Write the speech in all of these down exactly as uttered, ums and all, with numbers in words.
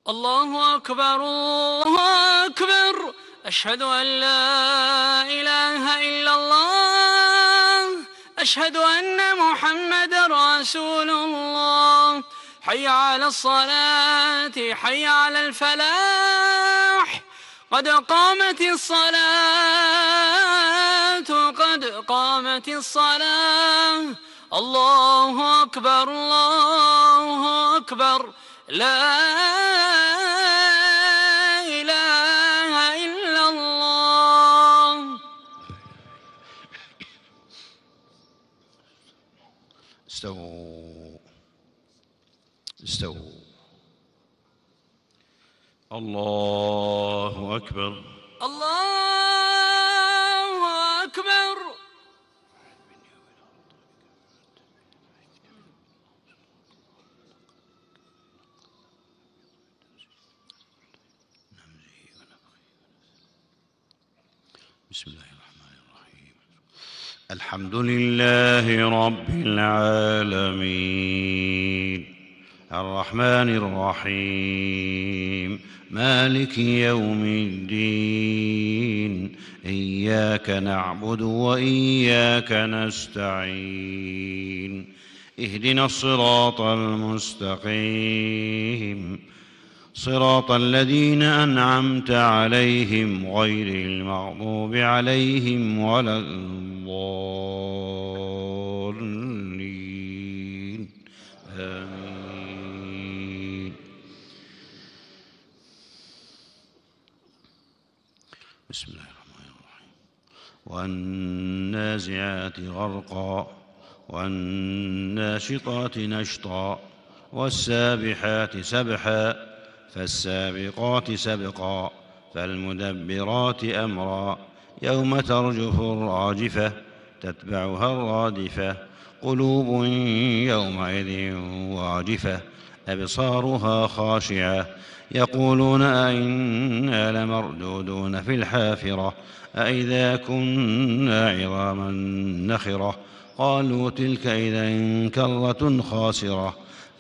الله أكبر الله أكبر أشهد أن لا إله إلا الله أشهد أن محمدًا رسول الله حي على الصلاة حي على الفلاح قد قامت الصلاة قد قامت الصلاة الله أكبر الله أكبر لا إله إلا الله. استووا استووا. الله أكبر الله أكبر. بسم الله الرحمن الرحيم. الحمد لله رب العالمين الرحمن الرحيم مالك يوم الدين إياك نعبد وإياك نستعين اهدنا الصراط المستقيم صراط الذين أنعمت عليهم غير المغضوب عليهم ولا الضالين آمين. بسم الله الرحمن الرحيم. والنازعات غرقا والناشطات نشطا والسابحات سبحا فالسابقات سبقا فالمدبرات أمرا يوم ترجف الراجفة تتبعها الرادفة قلوب يومئذ واجفة أبصارها خاشعة يقولون أئنا لمردودون في الحافرة أئذا كنا عظاما نخرة قالوا تلك إذا كرة خاسرة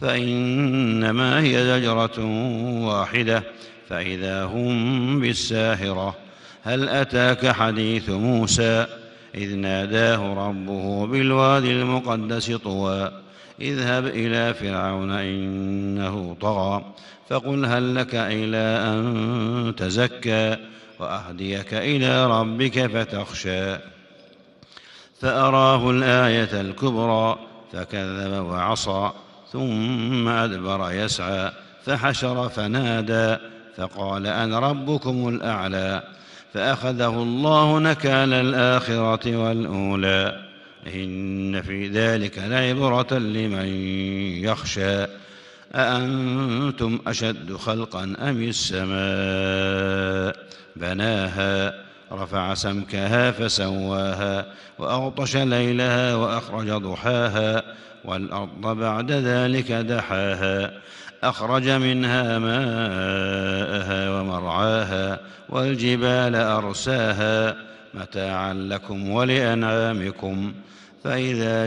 فإنما هي زجرة واحدة فإذا هم بالساهرة هل أتاك حديث موسى إذ ناداه ربه بالوادي المقدس طوى اذهب إلى فرعون إنه طغى فقل هل لك إلى أن تزكى وأهديك إلى ربك فتخشى فأراه الآية الكبرى فكذب وعصى ثم أدبر يسعى فحشر فنادى فقال أنا ربكم الأعلى فأخذه الله نكال الآخرة والأولى إن في ذلك لعبرة لمن يخشى أأنتم أشد خلقا أم السماء بناها رفع سمكها فسواها وأغطش ليلها وأخرج ضحاها والأرض بعد ذلك دحاها أخرج منها ماءها ومرعاها والجبال أرساها متاعا لكم ولأنعامكم فإذا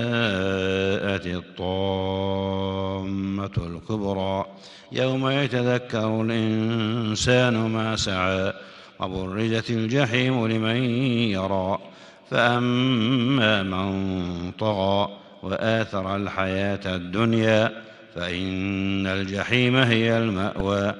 جاءت الطامة الكبرى يوم يتذكر الإنسان ما سعى وبرزت الجحيم لمن يرى فأما من طغى وآثر الحياة الدنيا فإن الجحيم هي المأوى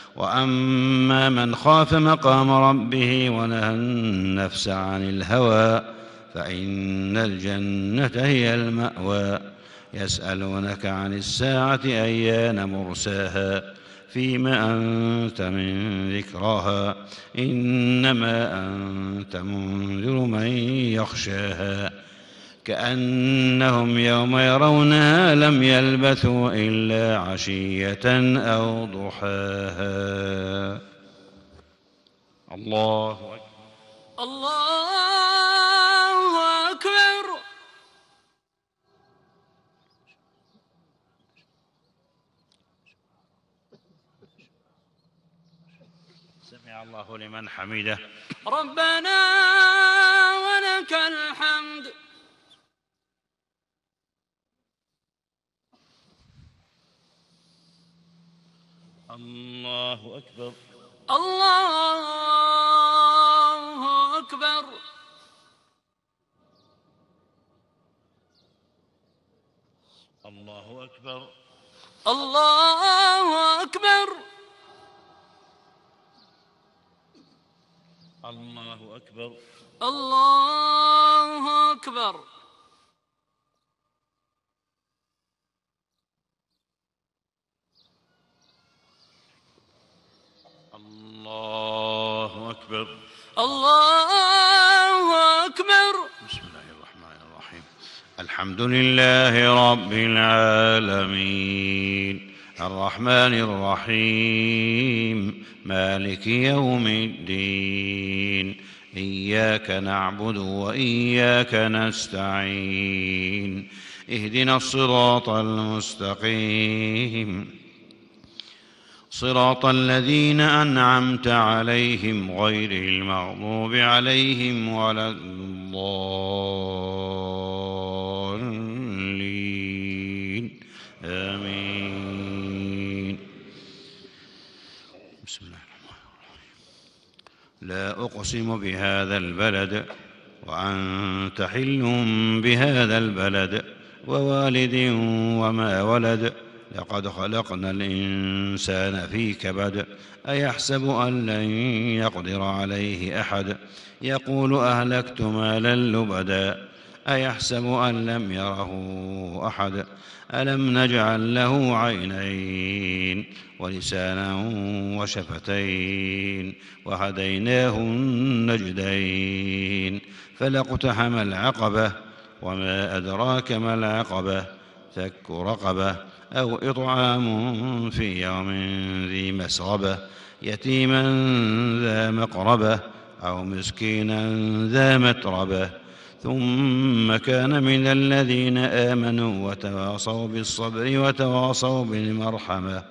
وأما من خاف مقام ربه ونهى النفس عن الهوى فإن الجنة هي المأوى يسألونك عن الساعة أيان مرساها فيما أنت من ذكراها إنما أنت منذر من يخشاها كأنهم يوم يرونها لم يلبثوا إلا عشية أو ضحاها. الله أكبر الله أكبر. سمع الله لمن حمده ربنا ولك الحمد. الله أكبر. الله أكبر. الله أكبر. الله أكبر. الله أكبر. الله أكبر. الله أكبر. الله أكبر. بسم الله الرحمن الرحيم. الحمد لله رب العالمين الرحمن الرحيم مالك يوم الدين إياك نعبد وإياك نستعين اهدنا الصراط المستقيم صراط الذين أنعمت عليهم غير المغضوب عليهم ولا الضالين آمين. بسم الله الرحمن الرحيم. لا أقسم بهذا البلد وأنت حل بهذا البلد ووالد وما ولد لقد خلقنا الإنسان في كبد أيحسب أن لن يقدر عليه أحد يقول أهلكت مالا لبدا أيحسب أن لم يره أحد ألم نجعل له عينين ولسانا وشفتين وهديناه النجدين فلاقتحم العقبة وما أدراك ما العقبة فك رقبة أو إطعام في يوم ذي مسغبة يتيما ذا مقربة أو مسكينا ذا متربة ثم كان من الذين آمنوا وتواصوا بالصبر وتواصوا بالمرحمة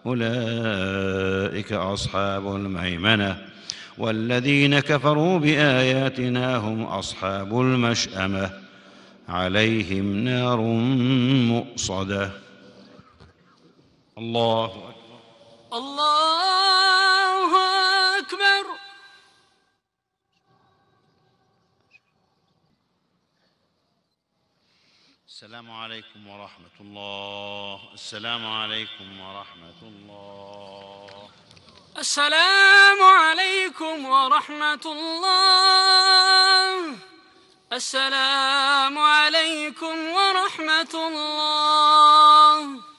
أولئك أصحاب الميمنة والذين كفروا بآياتنا هم أصحاب المشأمة عليهم نار مؤصدة. الله أكبر. الله أكبر. السلام عليكم ورحمة الله. السلام عليكم ورحمة الله. السلام عليكم ورحمة الله. السلام عليكم ورحمة الله.